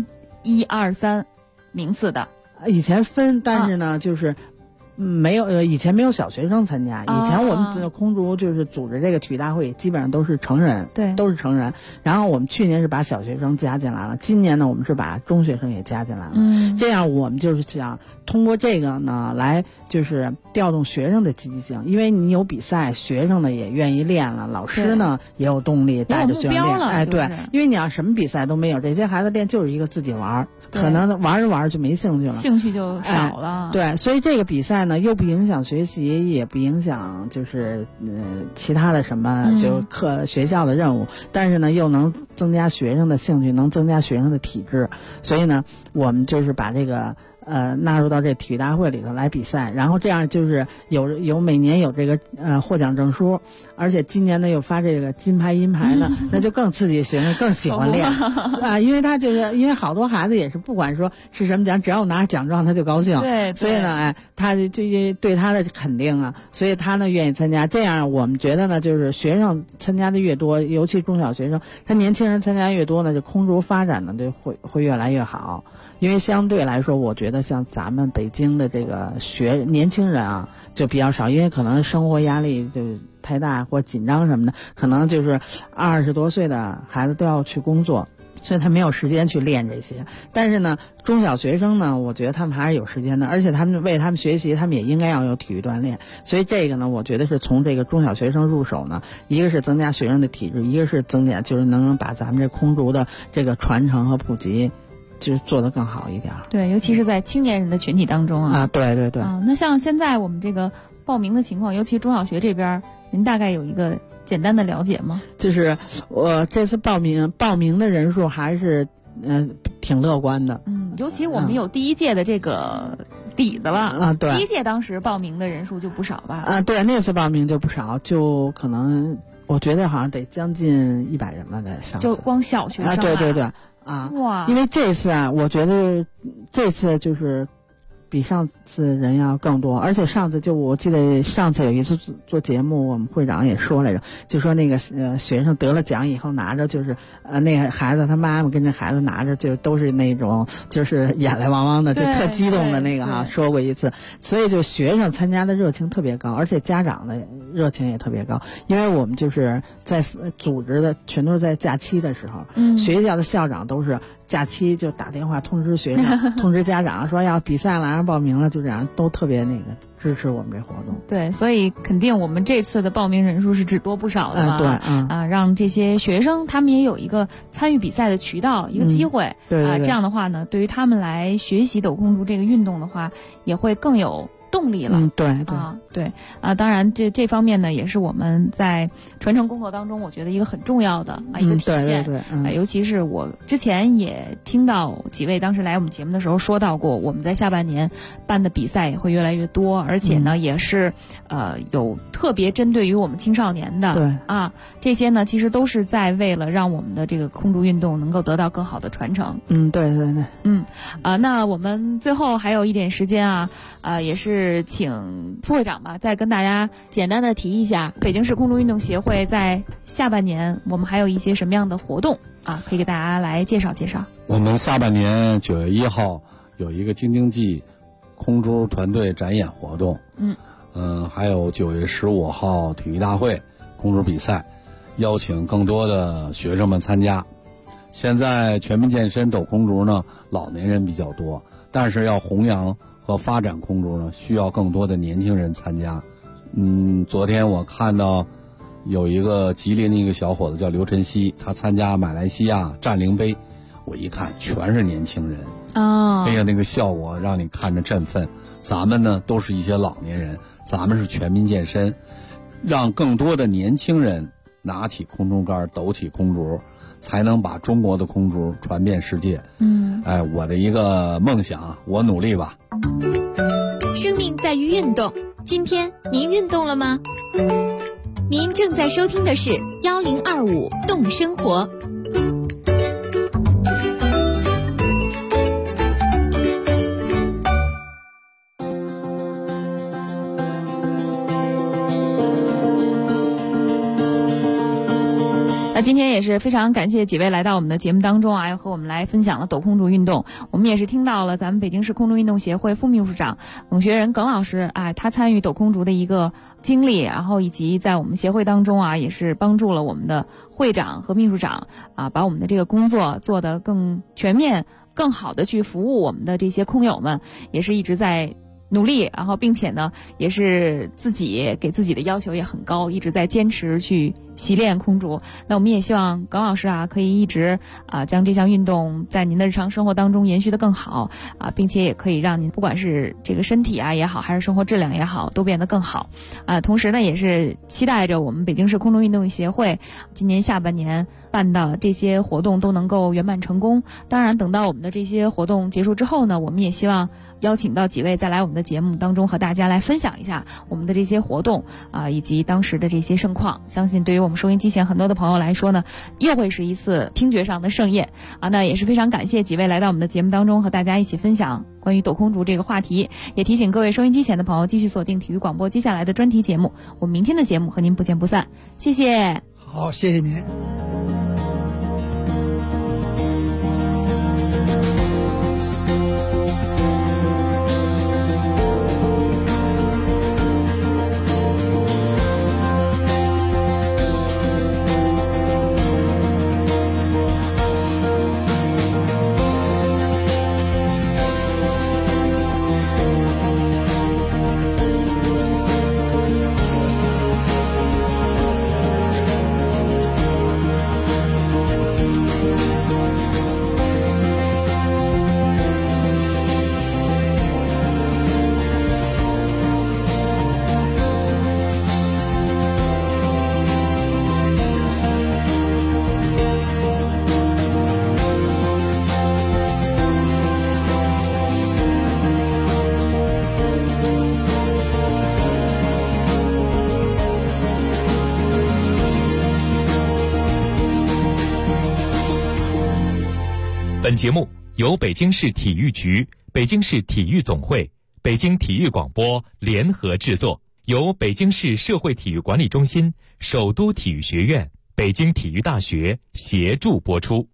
1、2、3名次的， 以前分，但是呢，就是没有以前没有小学生参加。以前我们空竹就是组织这个体育大会，基本上都是成人， 对， 都是成人。然后我们去年是把小学生加进来了，今年呢，我们是把中学生也加进来了。这样我们就是想通过这个呢，来就是调动学生的积极性，因为你有比赛，学生呢也愿意练了，老师呢也有动力带着学生练。对，因为你要什么比赛都没有，这些孩子练就是一个自己玩，可能玩着玩着就没兴趣了， 兴趣就少了。 对，所以这个比赛呢，又不影响学习，也不影响就是其他的什么就学校的任务，但是呢又能增加学生的兴趣，能增加学生的体质。所以呢，我们就是把这个纳入到这体育大会里头来比赛，然后这样就是有每年有这个获奖证书，而且今年呢又发这个金牌银牌的，那就更刺激学生，更喜欢练啊，因为他就是因为好多孩子也是不管说是什么奖，只要拿奖状他就高兴， 对， 所以呢他就对他的肯定啊，所以他呢愿意参加。这样我们觉得呢，就是学生参加的越多，尤其中小学生，他年轻人参加越多呢，就空竹发展呢就会越来越好。因为相对来说，我觉得像咱们北京的这个年轻人啊，就比较少，因为可能生活压力就太大或紧张什么的，可能就是20多岁的孩子都要去工作， 所以他没有时间去练这些。但是呢，中小学生呢，我觉得他们还是有时间的，而且他们为他们学习，他们也应该要有体育锻炼。所以这个呢，我觉得是从这个中小学生入手呢，一个是增加学生的体质，一个是增加就是能把咱们这空竹的这个传承和普及就是做得更好一点。 对，尤其是在青年人的群体当中啊。 对对对。 那像现在我们这个报名的情况，尤其中小学这边，您大概有一个简单的了解吗？ 就是我这次报名的人数还是挺乐观的。 尤其我们有第一届的这个底子了对， 第一届当时报名的人数就不少吧？ 对，那次报名就不少，就可能我觉得好像得将近100人吧，在上次就光小学生对对对哇！ 因为这次我觉得这次就是比上次人要更多，而且上次我记得上次有一次做节目，我们会长也说来着，就说那个学生得了奖以后拿着就是那个孩子他妈妈跟着孩子拿着就都是那种就是眼泪汪汪的，就特激动的那个说过一次。所以就学生参加的热情特别高，而且家长的热情也特别高，因为我们就是在组织的全都是在假期的时候，学校的校长都是假期就打电话通知学生通知家长说要比赛了，让报名了，就这样都特别那个支持我们这活动。 对，所以肯定我们这次的报名人数是只多不少的嘛。 对， 让这些学生他们也有一个参与比赛的渠道，一个机会。 对， 这样的话呢，对于他们来学习抖空竹这个运动的话，也会更有动力了。 对， 当然这方面呢，也是我们在传承工作当中，我觉得一个很重要的一个体现。 对， 尤其是我之前也听到几位当时来我们节目的时候说到过，我们在下半年办的比赛也会越来越多，而且呢，也是有特别针对于我们青少年的。 对这些呢，其实都是在为了让我们的这个空竹运动能够得到更好的传承。 对。 那我们最后还有一点时间也是请副会长吧，再跟大家简单的提一下，北京市空竹运动协会在下半年我们还有一些什么样的活动可以给大家来介绍介绍。 我们下半年9月1号有一个京津冀空竹团队展演活动，还有9月15号体育大会空竹比赛，邀请更多的学生们参加。现在全民健身抖空竹呢，老年人比较多，但是要弘扬和发展空竹呢，需要更多的年轻人参加。昨天我看到有一个吉林的一个小伙子叫刘晨曦，他参加马来西亚战陵杯，我一看全是年轻人哎呀，那个效果让你看着振奋。咱们呢都是一些老年人，咱们是全民健身，让更多的年轻人拿起空竹竿，抖起空竹，才能把中国的空竹传遍世界。我的一个梦想，我努力吧。 生命在于运动，今天您运动了吗？您正在收听的是1025动生活。 那今天也是非常感谢几位来到我们的节目当中要和我们来分享了抖空竹运动。我们也是听到了咱们北京市空竹运动协会副秘书长耿学仁耿老师他参与抖空竹的一个经历，然后以及在我们协会当中也是帮助了我们的会长和秘书长把我们的这个工作做得更全面、更好的去服务我们的这些空友们，也是一直在努力，然后并且呢也是自己给自己的要求也很高，一直在坚持去习练空竹。那我们也希望耿老师可以一直将这项运动在您的日常生活当中延续得更好并且也可以让您不管是这个身体也好，还是生活质量也好，都变得更好同时呢也是期待着我们北京市空中运动协会今年下半年办的这些活动都能够圆满成功。当然等到我们的这些活动结束之后呢，我们也希望邀请到几位再来我们的节目当中和大家来分享一下我们的这些活动以及当时的这些盛况。相信对于我们收音机前很多的朋友来说呢，又会是一次听觉上的盛宴那也是非常感谢几位来到我们的节目当中和大家一起分享关于抖空竹这个话题。也提醒各位收音机前的朋友继续锁定体育广播接下来的专题节目，我们明天的节目和您不见不散。谢谢。 好，谢谢您。 本节目由北京市体育局、北京市体育总会、北京体育广播联合制作，由北京市社会体育管理中心、首都体育学院、北京体育大学协助播出。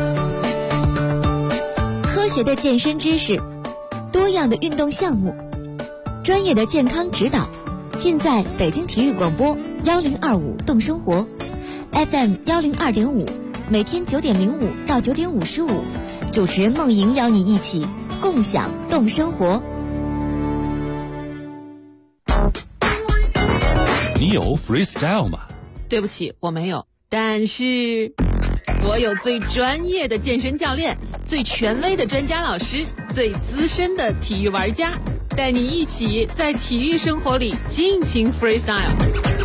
科学的健身知识，多样的运动项目，专业的健康指导，尽在北京体育广播1025动生活 FM 102.5，每天9点05到9点55，主持人梦莹邀你一起共享动生活。 你有 freestyle 吗？ 对不起，我没有，但是我有最专业的健身教练，最权威的专家老师，最资深的体育玩家，带你一起在体育生活里尽情 freestyle。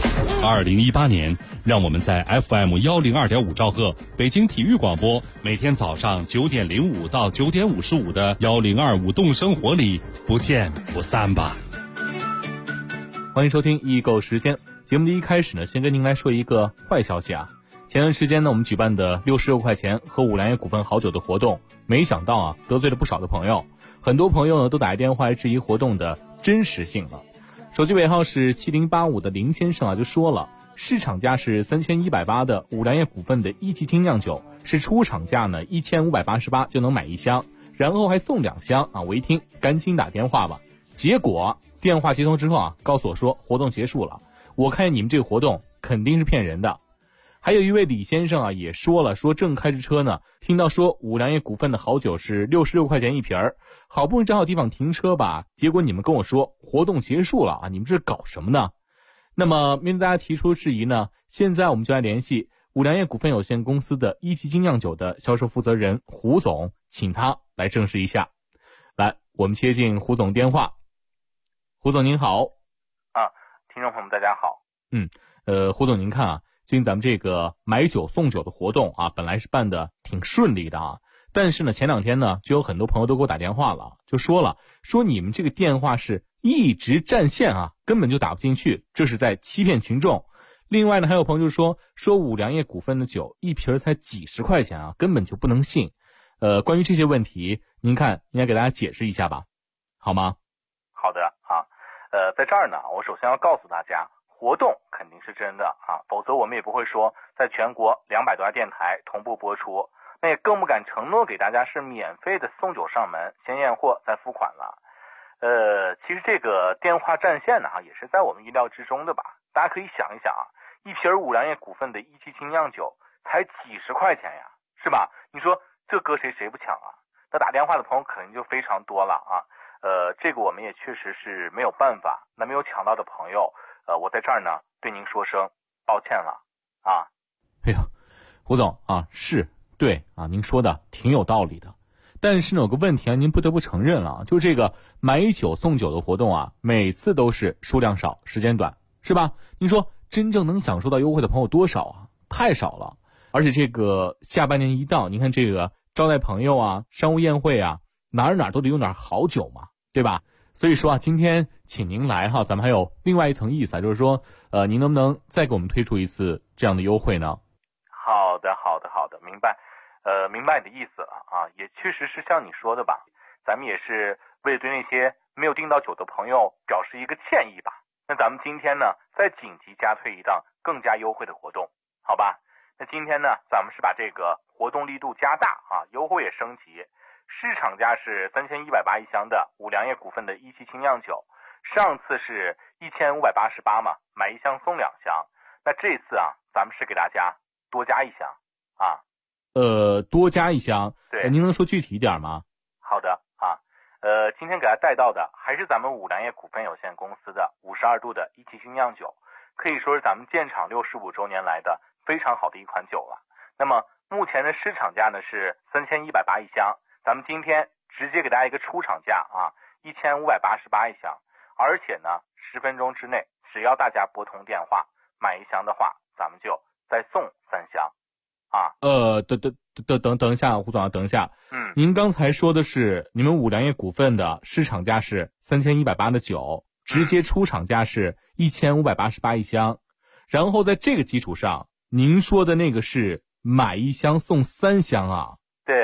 2018年，让我们在 FM 102.5兆赫北京体育广播，每天早上9点05到9点55的1025动生活里不见不散吧。 欢迎收听易购时间。节目的一开始呢，先跟您来说一个坏消息啊。前段时间呢，我们举办的66块钱喝五粮液股份好酒的活动，没想到啊，得罪了不少的朋友。很多朋友呢都打电话来质疑活动的真实性了。手机尾号是7085的林先生啊就说了，市场价是3180的五粮液股份的一级精酿酒，是出厂价呢1588就能买一箱，然后还送2箱啊。我一听赶紧打电话吧，结果电话接通之后啊，告诉我说活动结束了。我看你们这个活动肯定是骗人的。还有一位李先生啊也说了，说正开着车呢，听到说五粮液股份的好酒是66块钱一瓶儿，好不容易找好地方停车吧，结果你们跟我说活动结束了啊，你们这是搞什么呢？那么面对大家提出质疑呢，现在我们就来联系五粮液股份有限公司的一级精酿酒的销售负责人胡总，请他来证实一下。来，我们接进胡总电话。胡总您好。 听众朋友们大家好。 胡总您看啊，最近咱们这个买酒送酒的活动啊，本来是办的挺顺利的啊，但是呢前2天呢就有很多朋友都给我打电话了，就说你们这个电话是一直占线啊，根本就打不进去，这是在欺骗群众。另外呢还有朋友就说五粮液股份的酒一瓶才几十块钱啊，根本就不能信。关于这些问题，您看应该给大家解释一下吧，好吗？ 好的啊，在这儿呢，我首先要告诉大家，活动肯定是真的啊，否则我们也不会说在全国200多家电台同步播出，那也更不敢承诺给大家是免费的送酒上门，先验货再付款了。其实这个电话占线呢，也是在我们意料之中的吧。大家可以想一想啊，一瓶五粮液股份的一级精酿酒才几十块钱呀，是吧？你说这搁谁不抢啊？那打电话的朋友肯定就非常多了啊。这个我们也确实是没有办法。那没有抢到的朋友，我在这儿呢对您说声抱歉了啊。 哎呀，胡总啊，是对啊，您说的挺有道理的。但是呢有个问题啊，您不得不承认了，就是这个买酒送酒的活动啊，每次都是数量少，时间短，是吧？您说真正能享受到优惠的朋友多少啊？太少了。而且这个下半年一到，您看这个招待朋友啊，商务宴会啊，哪都得用点好酒嘛，对吧？所以说啊，今天请您来哈，咱们还有另外一层意思啊，就是说您能不能再给我们推出一次这样的优惠呢？ 好的，明白。明白你的意思了啊，也确实是像你说的吧，咱们也是为了对那些没有订到酒的朋友表示一个歉意吧。那咱们今天呢，再紧急加推一档更加优惠的活动，好吧？那今天呢，咱们是把这个活动力度加大啊，优惠也升级。市场价是3180一箱的五粮液股份的一级精酿酒，上次是1588嘛，买1箱送2箱。那这次啊，咱们是给大家多加1箱啊。 多加1箱， 对， 您能说具体一点吗？ 好的啊，今天给大家带到的还是咱们五粮液股份有限公司的52度的一级精酿酒，可以说是咱们建厂65周年来的非常好的一款酒了。那么目前的市场价呢是3180一箱，咱们今天直接给大家一个出厂价啊，1588一箱，而且呢10分钟之内，只要大家拨通电话买1箱的话，咱们就再送3箱。啊， 等一下，胡总啊，等一下，您刚才说的是你们五粮液股份的市场价是3180的酒，直接出厂价是1588一箱，然后在这个基础上，您说的那个是买1箱送3箱啊？ 对，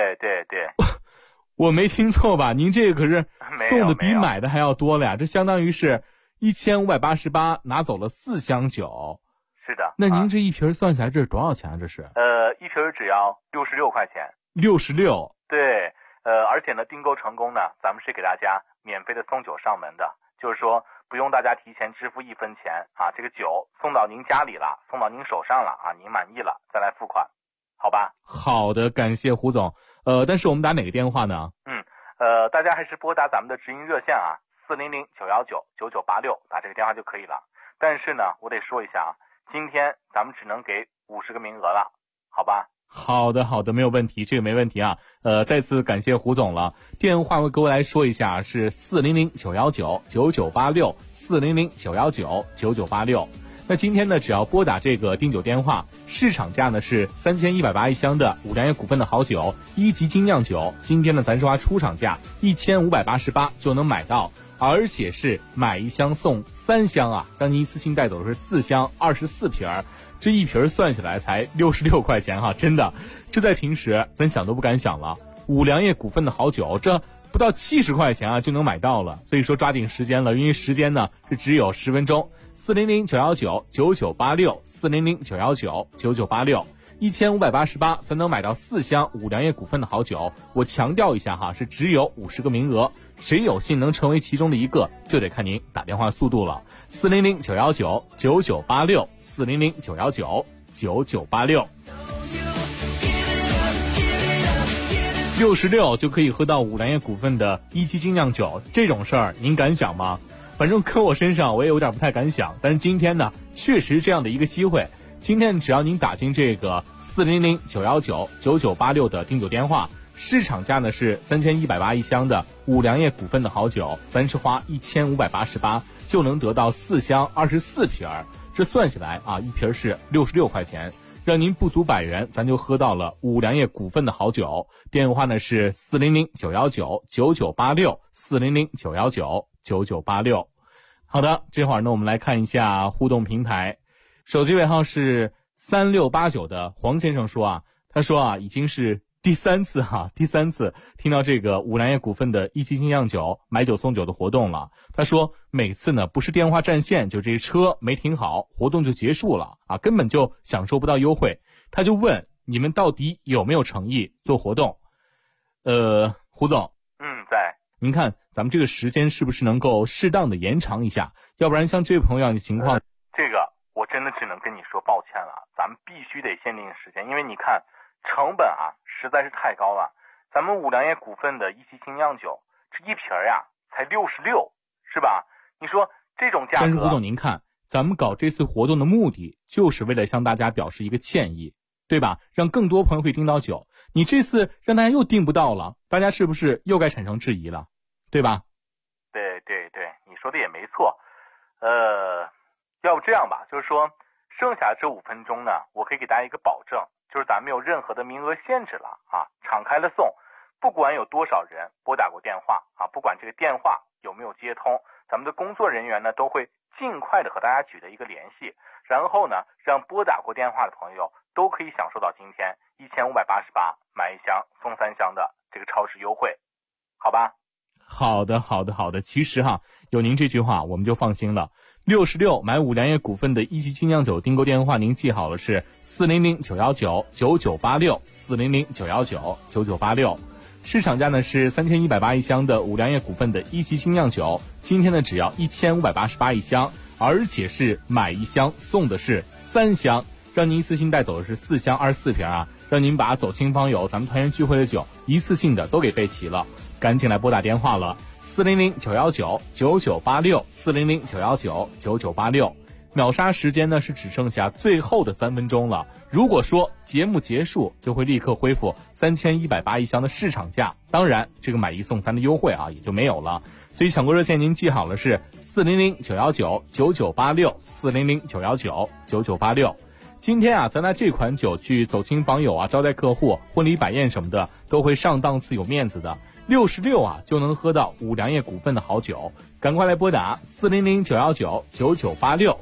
对， 我没听错吧？您这个可是送的比买的还要多了呀，这相当于是1588拿走了4箱酒。 是的。 那您这一瓶算下来这是多少钱啊？这是？ 一瓶只要66块钱。 66。 对，而且呢，订购成功呢，咱们是给大家免费的送酒上门的，就是说不用大家提前支付1分钱啊，这个酒送到您家里了，送到您手上了啊，您满意了再来付款，好吧？ 好的，感谢胡总。但是我们打哪个电话呢？ 大家还是拨打咱们的直营热线啊，400-919-9986，打这个电话就可以了。但是呢，我得说一下啊，今天咱们只能给50个名额了，好吧？ 好的，没有问题，这个没问题啊。再次感谢胡总了。电话我各位来说一下，是400-919-9986 400-919-9986。那今天呢，只要拨打这个订酒电话，市场价呢是3180一箱的五粮液股份的好酒1级精酿酒，今天呢咱说出厂价1588就能买到，而且是买1箱送3箱啊，让您一次性带走的是4箱24瓶儿。这一瓶算下来才66块钱哈，真的，这在平时咱想都不敢想了。五粮液股份的好酒，这不到70块钱啊就能买到了，所以说抓紧时间了，因为时间呢是只有10分钟。400-919-9986 400-919-9986 1588才能买到4箱五粮液股份的好酒。我强调一下哈，是只有50个名额，谁有幸能成为其中的一个，就得看您打电话速度了。400-919-9986 400-919-9986 66就可以喝到五粮液股份的1级精酿酒，这种事儿您敢想吗？反正搁我身上我也有点不太敢想，但是今天呢确实这样的一个机会。今天只要您打进这个400-919-9986的订酒电话，市场价呢是3180一箱的五粮液股份的好酒，咱是花1588就能得到4箱24瓶儿，这算起来啊，一瓶是66块钱，让您不足100元，咱就喝到了五粮液股份的好酒。电话呢是400-919-9986 400-919-9986。好的，这会儿呢我们来看一下互动平台。手机尾号是3689的黄先生说啊，他说啊，已经是第三次听到这个五粮液股份的1级精酿酒买酒送酒的活动了。他说每次呢不是电话占线，就这车没停好，活动就结束了啊，根本就享受不到优惠。他就问你们到底有没有诚意做活动？胡总， 在。 您看咱们这个时间是不是能够适当的延长一下？要不然像这位朋友的情况， 这个我真的只能跟你说抱歉了，咱们必须得限定时间，因为你看成本啊实在是太高了。咱们五粮液股份的1级精酿酒，这一瓶呀才66，是吧？你说这种价格。 但是胡总您看，咱们搞这次活动的目的就是为了向大家表示一个歉意，对吧？让更多朋友会订到酒。你这次让大家又订不到了，大家是不是又该产生质疑了，对吧？ 对，你说的也没错。要不这样吧，就是说剩下这5分钟呢，我可以给大家一个保证，就是咱们没有任何的名额限制了啊，敞开了送，不管有多少人拨打过电话啊，不管这个电话有没有接通，咱们的工作人员呢都会尽快的和大家取得一个联系，然后呢让拨打过电话的朋友都可以享受到今天1588买1箱送3箱的这个超市优惠，好吧？ 好的。其实哈，有您这句话我们就放心了。66买五粮液股份的1级精酿酒订购电话您记好了，是400-919-9986 400-919-9986。市场价呢是3180一箱的五粮液股份的1级精酿酒，今天呢只要1588一箱，而且是买1箱送的是3箱，让您一次性带走的是4箱24瓶啊，让您把走亲访友咱们团圆聚会的酒一次性的都给备齐了。赶紧来拨打电话了，400-919-9986 400-919-9986。秒杀时间呢是只剩下最后的3分钟了，如果说节目结束就会立刻恢复3180一箱的市场价，当然这个买1送3的优惠啊也就没有了。所以抢购热线您记好了，是400-919-9986 400-919-9986。今天啊，咱拿这款酒去走亲访友啊，招待客户、婚礼摆宴什么的，都会上档次有面子的。66啊，就能喝到五粮液股份的好酒，赶快来拨打400-919-9986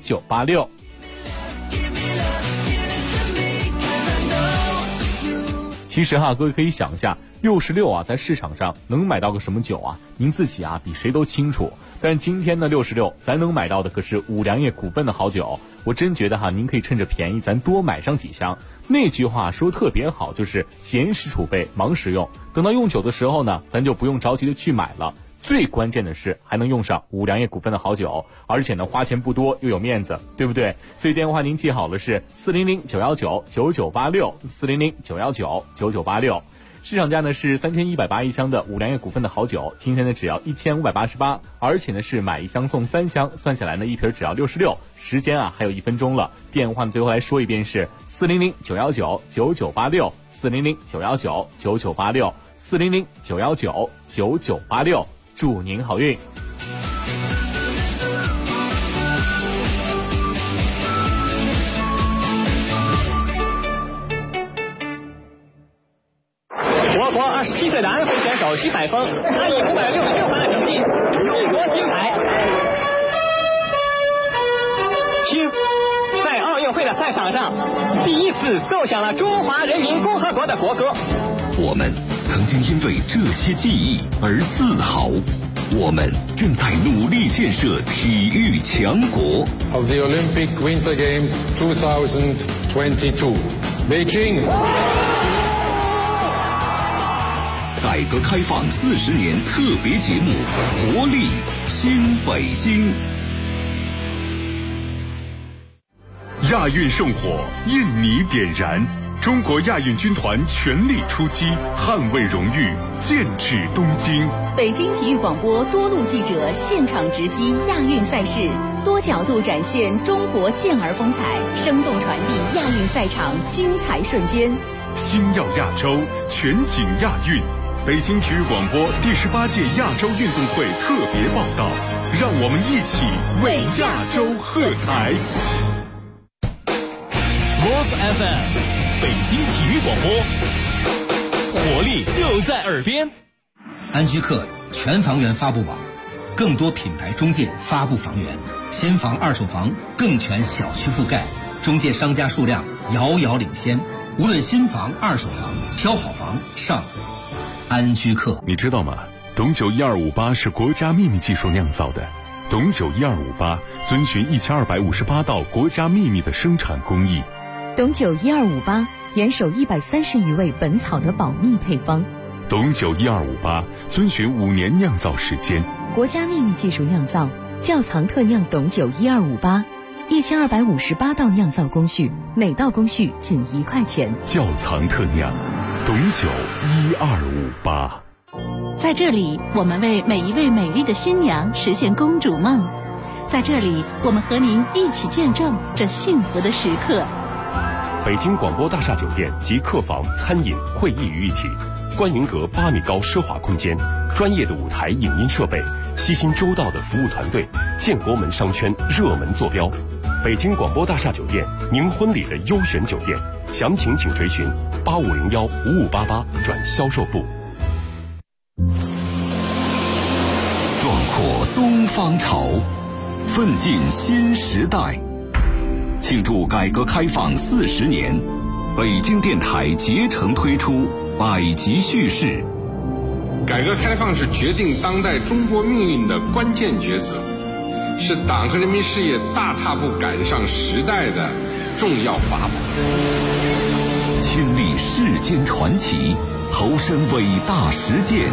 400-919-9986。 其实各位可以想一下，66在市场上能买到个什么酒啊？您自己比谁都清楚。但今天呢，66咱能买到的可是五粮液股份的好酒。我真觉得您可以趁着便宜，咱多买上几箱。那句话说特别好，就是闲时储备，忙时用。等到用酒的时候呢，咱就不用着急的去买了。最关键的是还能用上五粮液股份的好酒，而且呢花钱不多又有面子，对不对？所以电话您记好了，是400-919-9986，400-919-9986。市场价呢是3180一箱的五粮液股份的好酒，今天呢只要1588，而且呢是买一箱送3箱，算下来呢一瓶只要66。时间还有1分钟了，电话呢最后来说一遍是400-919-9986，400-919-9986，400-919-9986，祝您好运。 我国27岁的安徽选手徐海峰，他以566分的成绩勇夺金牌。听，在奥运会的赛场上，第一次奏响了中华人民共和国的国歌。 我们曾经因为这些记忆而自豪，我们正在努力建设体育强国。 Of the Olympic Winter Games 2022, Beijing。 改革开放40年特别节目，活力新北京。 亚运圣火，印尼点燃，中国亚运军团全力出击，捍卫荣誉，剑指东京。 北京体育广播多路记者现场直击亚运赛事，多角度展现中国健儿风采，生动传递亚运赛场精彩瞬间。 星耀亚洲，全景亚运。北京体育广播第18届亚洲运动会特别报道，让我们一起为亚洲喝彩。 Sports FM， 北京体育广播，活力就在耳边。 安居客全房源发布网，更多品牌中介发布房源，新房、二手房更全小区覆盖，中介商家数量遥遥领先。无论新房、二手房，挑好房上安居客。 你知道吗？董酒1258是国家秘密技术酿造的。董酒1258遵循1258道国家秘密的生产工艺。 董酒1258严守130余味本草的保密配方。 董酒1258遵循5年酿造时间， 国家秘密技术酿造，窖藏特酿董酒1258，1258道酿造工序，每道工序仅1块钱。 窖藏特酿，董酒1258。 在这里，我们为每一位美丽的新娘实现公主梦。在这里，我们和您一起见证这幸福的时刻。 北京广播大厦酒店及客房、餐饮、会议于一体，观云阁8米高奢华空间，专业的舞台影音设备，悉心周到的服务团队，建国门商圈热门坐标。北京广播大厦酒店，您婚礼的优选酒店，详情请垂询8501-5588转销售部。 壮阔东方潮，奋进新时代。庆祝改革开放40年，北京电台竭诚推出百集叙事。 改革开放是决定当代中国命运的关键抉择，是党和人民事业大踏步赶上时代的重要法宝。 亲历世间传奇，投身伟大实践，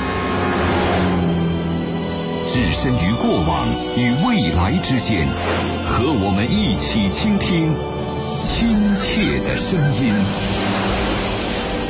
置身于过往与未来之间，和我们一起倾听亲切的声音。